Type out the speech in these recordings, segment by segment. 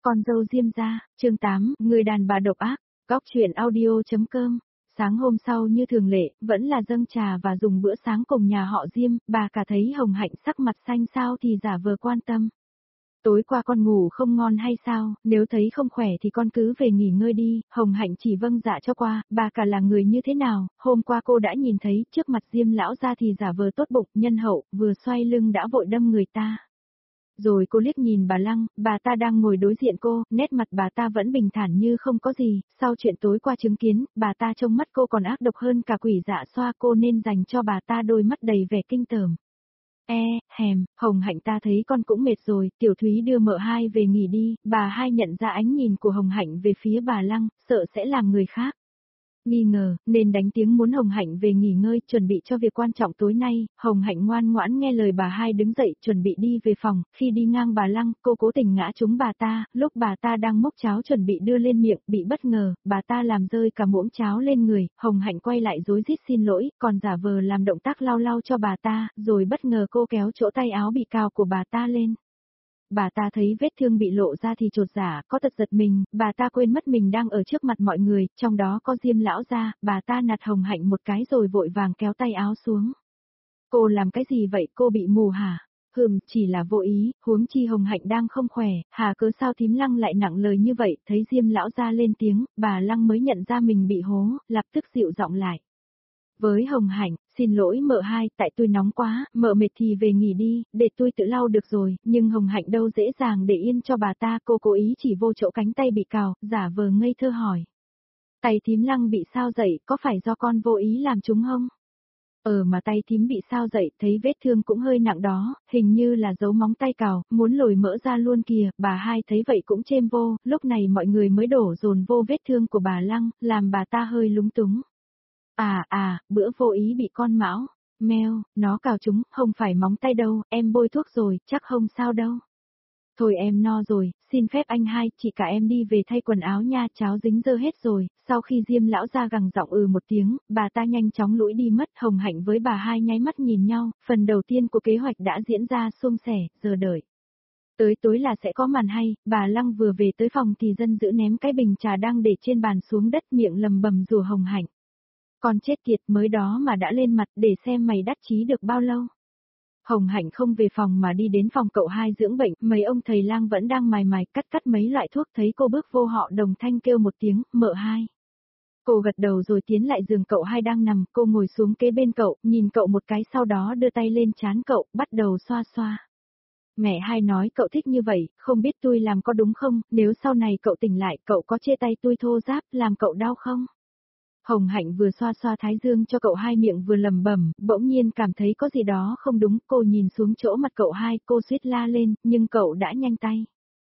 Con dâu Diêm gia, chương 8, người đàn bà độc ác, góc truyện audio.com. Sáng hôm sau như thường lệ, vẫn là dâng trà và dùng bữa sáng cùng nhà họ Diêm, bà cả thấy Hồng Hạnh sắc mặt xanh xao thì giả vờ quan tâm. Tối qua con ngủ không ngon hay sao, nếu thấy không khỏe thì con cứ về nghỉ ngơi đi, Hồng Hạnh chỉ vâng dạ cho qua, bà cả là người như thế nào, hôm qua cô đã nhìn thấy, trước mặt Diêm lão ra thì giả vờ tốt bụng, nhân hậu, vừa xoay lưng đã vội đâm người ta. Rồi cô liếc nhìn bà Lăng, bà ta đang ngồi đối diện cô, nét mặt bà ta vẫn bình thản như không có gì, sau chuyện tối qua chứng kiến, bà ta trong mắt cô còn ác độc hơn cả quỷ dạ xoa, cô nên dành cho bà ta đôi mắt đầy vẻ kinh tởm. Hồng Hạnh ta thấy con cũng mệt rồi, Tiểu Thúy đưa mợ hai về nghỉ đi, bà hai nhận ra ánh nhìn của Hồng Hạnh về phía bà Lăng, sợ sẽ làm người khác nghi ngờ, nên đánh tiếng muốn Hồng Hạnh về nghỉ ngơi, chuẩn bị cho việc quan trọng tối nay. Hồng Hạnh ngoan ngoãn nghe lời bà hai đứng dậy, chuẩn bị đi về phòng, khi đi ngang bà Lăng, cô cố tình ngã trúng bà ta, lúc bà ta đang múc cháo chuẩn bị đưa lên miệng, bị bất ngờ, bà ta làm rơi cả muỗng cháo lên người, Hồng Hạnh quay lại rối rít xin lỗi, còn giả vờ làm động tác lau lau cho bà ta, rồi bất ngờ cô kéo chỗ tay áo bị cào của bà ta lên. Bà ta thấy vết thương bị lộ ra thì chột dạ, có tật giật mình, bà ta quên mất mình đang ở trước mặt mọi người, trong đó có Diêm lão gia, bà ta nạt Hồng Hạnh một cái rồi vội vàng kéo tay áo xuống. Cô làm cái gì vậy, cô bị mù hả? Chỉ là vô ý, huống chi Hồng Hạnh đang không khỏe, hà cớ sao Thím Lăng lại nặng lời như vậy, thấy Diêm lão gia lên tiếng, bà Lăng mới nhận ra mình bị hố, lập tức dịu giọng lại. Với Hồng Hạnh, xin lỗi mợ hai, tại tôi nóng quá, mợ mệt thì về nghỉ đi, để tôi tự lau được rồi, nhưng Hồng Hạnh đâu dễ dàng để yên cho bà ta, cô cố ý chỉ vô chỗ cánh tay bị cào, giả vờ ngây thơ hỏi. Tay Thím Lăng bị sao dậy, có phải do con vô ý làm chúng không? Mà tay thím bị sao dậy, thấy vết thương cũng hơi nặng đó, hình như là dấu móng tay cào, muốn lồi mỡ ra luôn kìa, bà hai thấy vậy cũng chêm vô, lúc này mọi người mới đổ dồn vô vết thương của bà Lăng, làm bà ta hơi lúng túng. Bữa vô ý bị con mão, meo, nó cào chúng, không phải móng tay đâu, em bôi thuốc rồi, chắc không sao đâu. Thôi em no rồi, xin phép anh hai, chị cả em đi về thay quần áo nha, cháo dính dơ hết rồi, sau khi Diêm lão ra gằn giọng một tiếng, bà ta nhanh chóng lủi đi mất, Hồng Hạnh với bà hai nháy mắt nhìn nhau, phần đầu tiên của kế hoạch đã diễn ra suôn sẻ, giờ đợi. Tới tối là sẽ có màn hay, bà Lăng vừa về tới phòng thì dân dữ ném cái bình trà đang để trên bàn xuống đất, miệng lầm bầm rủa Hồng Hạnh. Con chết tiệt, mới đó mà đã lên mặt, để xem mày đắc chí được bao lâu. Hồng Hạnh không về phòng mà đi đến phòng cậu hai dưỡng bệnh, mấy ông thầy lang vẫn đang mài cắt mấy loại thuốc, thấy cô bước vô họ đồng thanh kêu một tiếng, mợ hai. Cô gật đầu rồi tiến lại giường cậu hai đang nằm, cô ngồi xuống kế bên cậu, nhìn cậu một cái sau đó đưa tay lên trán cậu, bắt đầu xoa xoa. Mẹ hai nói cậu thích như vậy, không biết tôi làm có đúng không, nếu sau này cậu tỉnh lại, cậu có chê tay tôi thô ráp, làm cậu đau không? Hồng Hạnh vừa xoa xoa thái dương cho cậu hai, miệng vừa lẩm bẩm, bỗng nhiên cảm thấy có gì đó không đúng, cô nhìn xuống chỗ mặt cậu hai, cô suýt la lên, nhưng cậu đã nhanh tay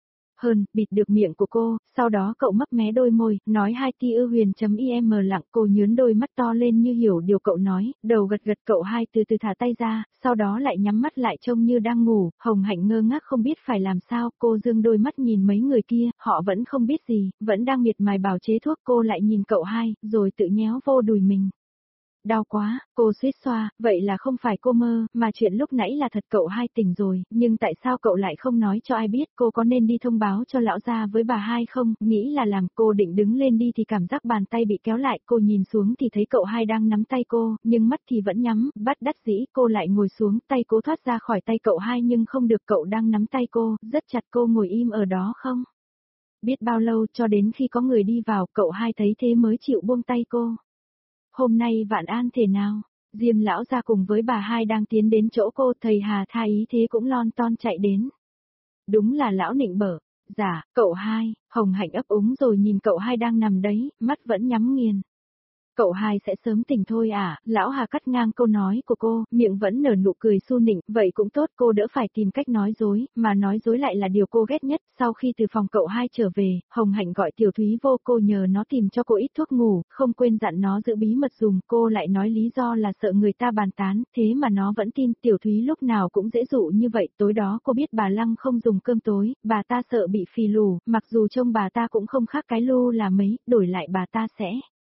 bịt được miệng của cô, sau đó cậu mấp mé đôi môi, nói hai tia huyền.im lặng, cô nhướn đôi mắt to lên như hiểu điều cậu nói, đầu gật gật, cậu hai từ từ thả tay ra, sau đó lại nhắm mắt lại trông như đang ngủ, Hồng Hạnh ngơ ngác không biết phải làm sao, cô dương đôi mắt nhìn mấy người kia, họ vẫn không biết gì, vẫn đang miệt mài bào chế thuốc, cô lại nhìn cậu hai, rồi tự nhéo vô đùi mình. Đau quá, cô suýt xoa, vậy là không phải cô mơ, mà chuyện lúc nãy là thật, cậu hai tỉnh rồi, nhưng tại sao cậu lại không nói cho ai biết, cô có nên đi thông báo cho lão gia với bà hai không, nghĩ là làm, cô định đứng lên đi thì cảm giác bàn tay bị kéo lại, cô nhìn xuống thì thấy cậu hai đang nắm tay cô, nhưng mắt thì vẫn nhắm, bắt đắt dĩ, cô lại ngồi xuống, tay cố thoát ra khỏi tay cậu hai nhưng không được, cậu đang nắm tay cô, rất chặt, cô ngồi im ở đó không biết bao lâu, cho đến khi có người đi vào, cậu hai thấy thế mới chịu buông tay cô. Hôm nay Vạn An thế nào? Diêm lão ra cùng với bà hai đang tiến đến chỗ cô, thầy Hà tha ý thế cũng lon ton chạy đến. Đúng là lão nịnh bợ. Dạ, cậu hai, Hồng Hạnh ấp úng rồi nhìn cậu hai đang nằm đấy, mắt vẫn nhắm nghiền. Cậu hai sẽ sớm tỉnh thôi à, lão Hà cắt ngang câu nói của cô, miệng vẫn nở nụ cười su nịnh, vậy cũng tốt, cô đỡ phải tìm cách nói dối, mà nói dối lại là điều cô ghét nhất. Sau khi từ phòng cậu hai trở về, Hồng Hạnh gọi Tiểu Thúy vô, cô nhờ nó tìm cho cô ít thuốc ngủ, không quên dặn nó giữ bí mật dùng, cô lại nói lý do là sợ người ta bàn tán, thế mà nó vẫn tin. Tiểu Thúy lúc nào cũng dễ dụ như vậy, tối đó cô biết bà Lăng không dùng cơm tối, bà ta sợ bị phì lù, mặc dù trông bà ta cũng không khác cái lu là mấy, đổi lại bà ta sẽ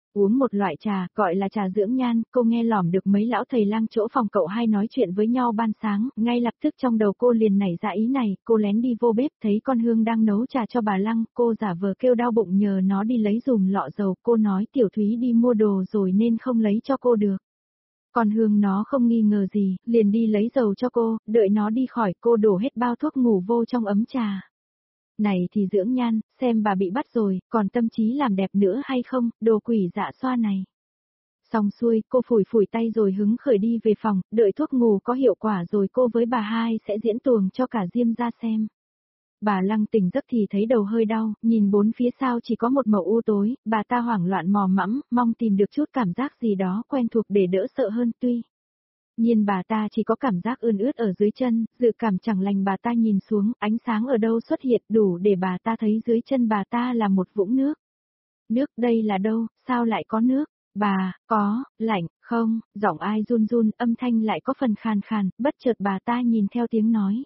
Uống một loại trà, gọi là trà dưỡng nhan, cô nghe lỏm được mấy lão thầy lang chỗ phòng cậu hai nói chuyện với nhau ban sáng, ngay lập tức trong đầu cô liền nảy ra ý này, cô lén đi vô bếp thấy con Hương đang nấu trà cho bà Lăng, cô giả vờ kêu đau bụng nhờ nó đi lấy dùm lọ dầu, cô nói Tiểu Thúy đi mua đồ rồi nên không lấy cho cô được. Con Hương nó không nghi ngờ gì, liền đi lấy dầu cho cô, đợi nó đi khỏi cô đổ hết bao thuốc ngủ vô trong ấm trà. Này thì dưỡng nhan, xem bà bị bắt rồi, còn tâm trí làm đẹp nữa hay không, đồ quỷ dạ xoa này. Xong xuôi, cô phủi phủi tay rồi hứng khởi đi về phòng, đợi thuốc ngủ có hiệu quả rồi cô với bà hai sẽ diễn tuồng cho cả Diêm ra xem. Bà Lăng tỉnh giấc thì thấy đầu hơi đau, nhìn bốn phía sau chỉ có một màu u tối, bà ta hoảng loạn mò mẫm, mong tìm được chút cảm giác gì đó quen thuộc để đỡ sợ hơn tuy. Nhiên bà ta chỉ có cảm giác ươn ướt ở dưới chân, dự cảm chẳng lành bà ta nhìn xuống, ánh sáng ở đâu xuất hiện đủ để bà ta thấy dưới chân bà ta là một vũng nước. Nước đây là đâu, sao lại có nước? Bà, có, lạnh, không, giọng ai run run, âm thanh lại có phần khàn khàn, bất chợt bà ta nhìn theo tiếng nói.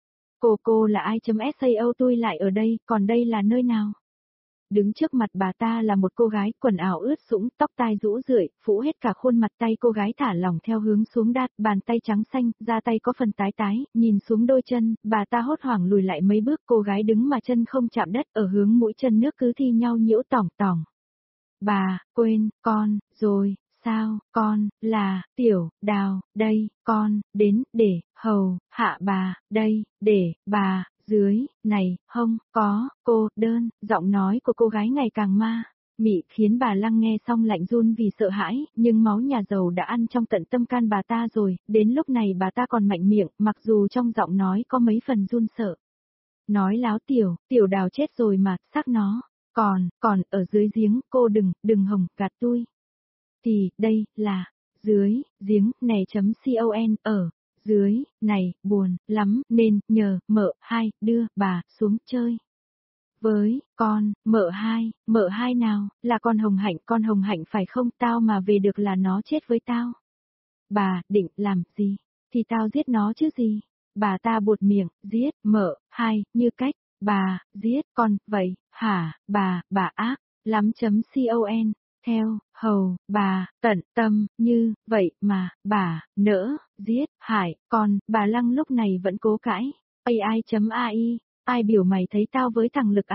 Cô là ai.sao tôi lại ở đây, còn đây là nơi nào? Đứng trước mặt bà ta là một cô gái, quần áo ướt sũng, tóc tai rũ rượi, phủ hết cả khuôn mặt tay cô gái thả lỏng theo hướng xuống đát, bàn tay trắng xanh, da tay có phần tái tái, nhìn xuống đôi chân, bà ta hốt hoảng lùi lại mấy bước, cô gái đứng mà chân không chạm đất, ở hướng mũi chân nước cứ thi nhau nhiễu tỏng tỏng. Bà, quên, con, rồi, sao, con, là, Tiểu, Đào, đây, con, đến, để, hầu, hạ bà, đây, để, bà, dưới, này, không, có, cô, đơn, giọng nói của cô gái ngày càng ma. Mị khiến bà Lăng nghe xong lạnh run vì sợ hãi, nhưng máu nhà giàu đã ăn trong tận tâm can bà ta rồi, đến lúc này bà ta còn mạnh miệng, mặc dù trong giọng nói có mấy phần run sợ. Nói láo Tiểu Đào chết rồi mà, xác nó. Còn, ở dưới giếng, cô đừng hồng, gạt tôi. Thì, đây, là, dưới, giếng, này.con, ở, dưới, này, buồn, lắm, nên, nhờ, mợ hai, đưa, bà, xuống chơi. Với, mợ hai nào, là con Hồng Hạnh phải không, tao mà về được là nó chết với tao. Bà, định, làm gì, thì tao giết nó chứ gì. Bà ta buột miệng, giết, mợ hai, như cách. Bà, giết, con, vậy, hả, bà ác, lắm.con, theo, hầu, bà, tận tâm, như, vậy mà, bà, nỡ, giết, hại, con, bà Lăng lúc này vẫn cố cãi, AI.ai, ai biểu mày thấy tao với thằng Lực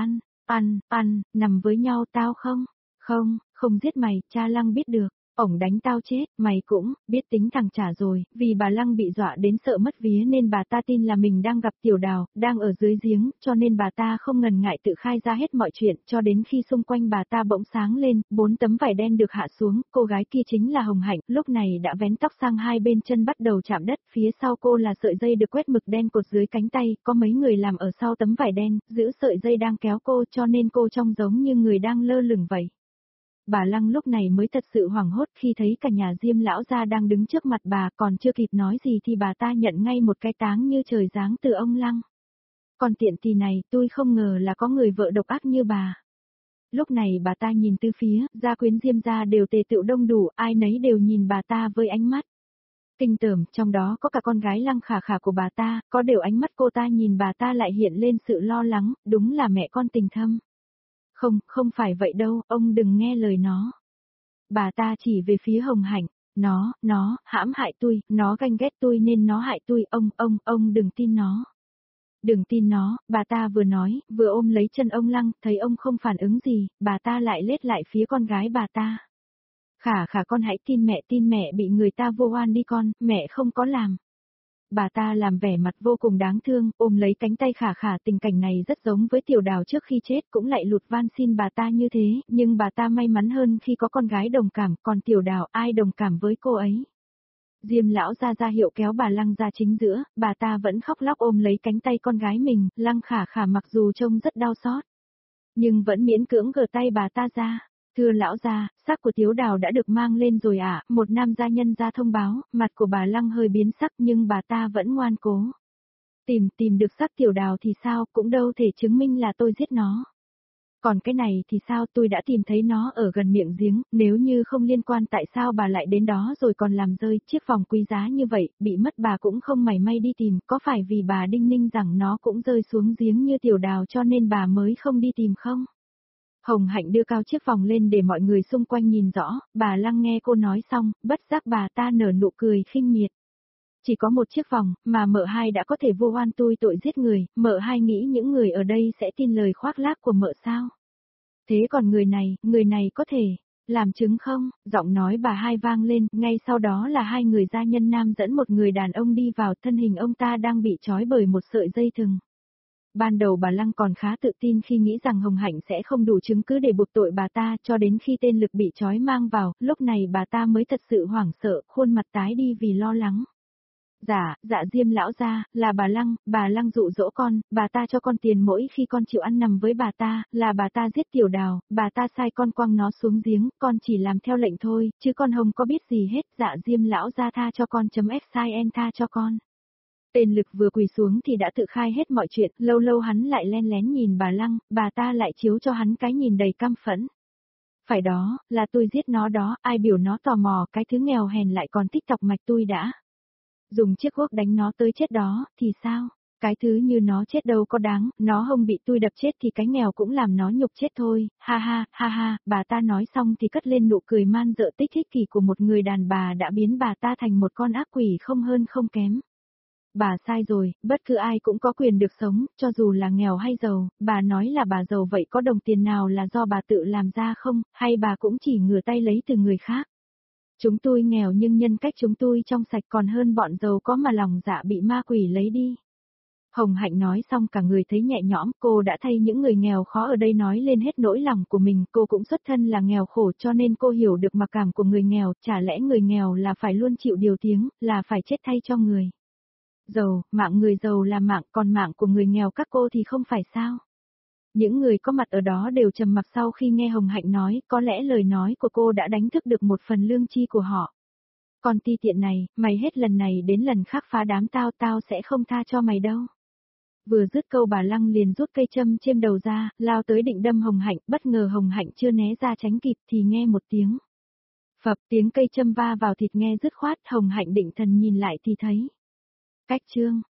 nằm với nhau tao không? Không giết mày, cha Lăng biết được. Ổng đánh tao chết, mày cũng, biết tính thằng trả rồi, vì bà Lăng bị dọa đến sợ mất vía nên bà ta tin là mình đang gặp Tiểu Đào, đang ở dưới giếng, cho nên bà ta không ngần ngại tự khai ra hết mọi chuyện, cho đến khi xung quanh bà ta bỗng sáng lên, 4 tấm vải đen được hạ xuống, cô gái kia chính là Hồng Hạnh, lúc này đã vén tóc sang hai bên chân bắt đầu chạm đất, phía sau cô là sợi dây được quét mực đen cột dưới cánh tay, có mấy người làm ở sau tấm vải đen, giữ sợi dây đang kéo cô cho nên cô trông giống như người đang lơ lửng vậy. Bà Lăng lúc này mới thật sự hoảng hốt khi thấy cả nhà Diêm lão gia đang đứng trước mặt bà, còn chưa kịp nói gì thì bà ta nhận ngay một cái táng như trời giáng từ ông Lăng. Còn tiện tì này, tôi không ngờ là có người vợ độc ác như bà. Lúc này bà ta nhìn từ phía, gia quyến Diêm gia đều tề tựu đông đủ, ai nấy đều nhìn bà ta với ánh mắt kinh tởm, trong đó có cả con gái Lăng Khả Khả của bà ta, có đều ánh mắt cô ta nhìn bà ta lại hiện lên sự lo lắng, đúng là mẹ con tình thâm. Không phải vậy đâu, ông đừng nghe lời nó. Bà ta chỉ về phía Hồng Hạnh, nó, hãm hại tôi, nó ganh ghét tôi nên nó hại tôi, ông đừng tin nó. Đừng tin nó, bà ta vừa nói, vừa ôm lấy chân ông Lăng, thấy ông không phản ứng gì, bà ta lại lết lại phía con gái bà ta. Khả Khả con hãy tin mẹ bị người ta vô oan đi con, mẹ không có làm. Bà ta làm vẻ mặt vô cùng đáng thương, ôm lấy cánh tay Khả Khả, tình cảnh này rất giống với Tiểu Đào trước khi chết, cũng lại lụt van xin bà ta như thế, nhưng bà ta may mắn hơn khi có con gái đồng cảm, còn Tiểu Đào ai đồng cảm với cô ấy. Diêm lão ra hiệu kéo bà Lăng ra chính giữa, bà ta vẫn khóc lóc ôm lấy cánh tay con gái mình, Lăng Khả Khả mặc dù trông rất đau xót, nhưng vẫn miễn cưỡng gỡ tay bà ta ra. Thưa lão gia, xác của Tiếu Đào đã được mang lên rồi ạ, một nam gia nhân ra thông báo, mặt của bà Lăng hơi biến sắc nhưng bà ta vẫn ngoan cố. Tìm được xác Tiểu Đào thì sao, cũng đâu thể chứng minh là tôi giết nó. Còn cái này thì sao, tôi đã tìm thấy nó ở gần miệng giếng, nếu như không liên quan tại sao bà lại đến đó rồi còn làm rơi chiếc vòng quý giá như vậy, bị mất bà cũng không mảy may đi tìm, có phải vì bà đinh ninh rằng nó cũng rơi xuống giếng như Tiểu Đào cho nên bà mới không đi tìm không? Hồng Hạnh đưa cao chiếc vòng lên để mọi người xung quanh nhìn rõ, bà Lăng nghe cô nói xong, bất giác bà ta nở nụ cười khinh miệt. Chỉ có một chiếc vòng, mà mợ hai đã có thể vô oan tui tội giết người, mợ hai nghĩ những người ở đây sẽ tin lời khoác lác của mợ sao? Thế còn người này có thể làm chứng không? Giọng nói bà hai vang lên, ngay sau đó là hai người gia nhân nam dẫn một người đàn ông đi vào, thân hình ông ta đang bị trói bởi một sợi dây thừng. Ban đầu bà Lăng còn khá tự tin khi nghĩ rằng Hồng Hạnh sẽ không đủ chứng cứ để buộc tội bà ta, cho đến khi tên Lực bị trói mang vào, lúc này bà ta mới thật sự hoảng sợ, khuôn mặt tái đi vì lo lắng. Dạ Diêm lão gia, là bà Lăng dụ dỗ con, bà ta cho con tiền mỗi khi con chịu ăn nằm với bà ta, là bà ta giết Tiểu Đào, bà ta sai con quăng nó xuống giếng, con chỉ làm theo lệnh thôi, chứ con không có biết gì hết, dạ Diêm lão gia tha cho con .sin tha cho con. Tên Lực vừa quỳ xuống thì đã tự khai hết mọi chuyện, lâu lâu hắn lại len lén nhìn bà Lăng, bà ta lại chiếu cho hắn cái nhìn đầy căm phẫn. Phải đó, là tôi giết nó đó, ai biểu nó tò mò, cái thứ nghèo hèn lại còn thích tọc mạch tôi đã. Dùng chiếc guốc đánh nó tới chết đó, thì sao? Cái thứ như nó chết đâu có đáng, nó không bị tôi đập chết thì cái nghèo cũng làm nó nhục chết thôi, ha ha, bà ta nói xong thì cất lên nụ cười man dợ tích thích kỳ của một người đàn bà đã biến bà ta thành một con ác quỷ không hơn không kém. Bà sai rồi, bất cứ ai cũng có quyền được sống, cho dù là nghèo hay giàu, bà nói là bà giàu vậy có đồng tiền nào là do bà tự làm ra không, hay bà cũng chỉ ngửa tay lấy từ người khác. Chúng tôi nghèo nhưng nhân cách chúng tôi trong sạch còn hơn bọn giàu có mà lòng dạ bị ma quỷ lấy đi. Hồng Hạnh nói xong cả người thấy nhẹ nhõm, cô đã thay những người nghèo khó ở đây nói lên hết nỗi lòng của mình, cô cũng xuất thân là nghèo khổ cho nên cô hiểu được mặc cảm của người nghèo, chả lẽ người nghèo là phải luôn chịu điều tiếng, là phải chết thay cho người giàu, mạng người giàu là mạng, còn mạng của người nghèo các cô thì không phải sao? Những người có mặt ở đó đều trầm mặc sau khi nghe Hồng Hạnh nói, có lẽ lời nói của cô đã đánh thức được một phần lương tri của họ. Con ti tiện này, mày hết lần này đến lần khác phá đám tao sẽ không tha cho mày đâu. Vừa dứt câu bà Lăng liền rút cây châm chêm đầu ra, lao tới định đâm Hồng Hạnh, bất ngờ Hồng Hạnh chưa né ra tránh kịp thì nghe một tiếng. Phập, tiếng cây châm va vào thịt nghe dứt khoát, Hồng Hạnh định thần nhìn lại thì thấy. Cách chương.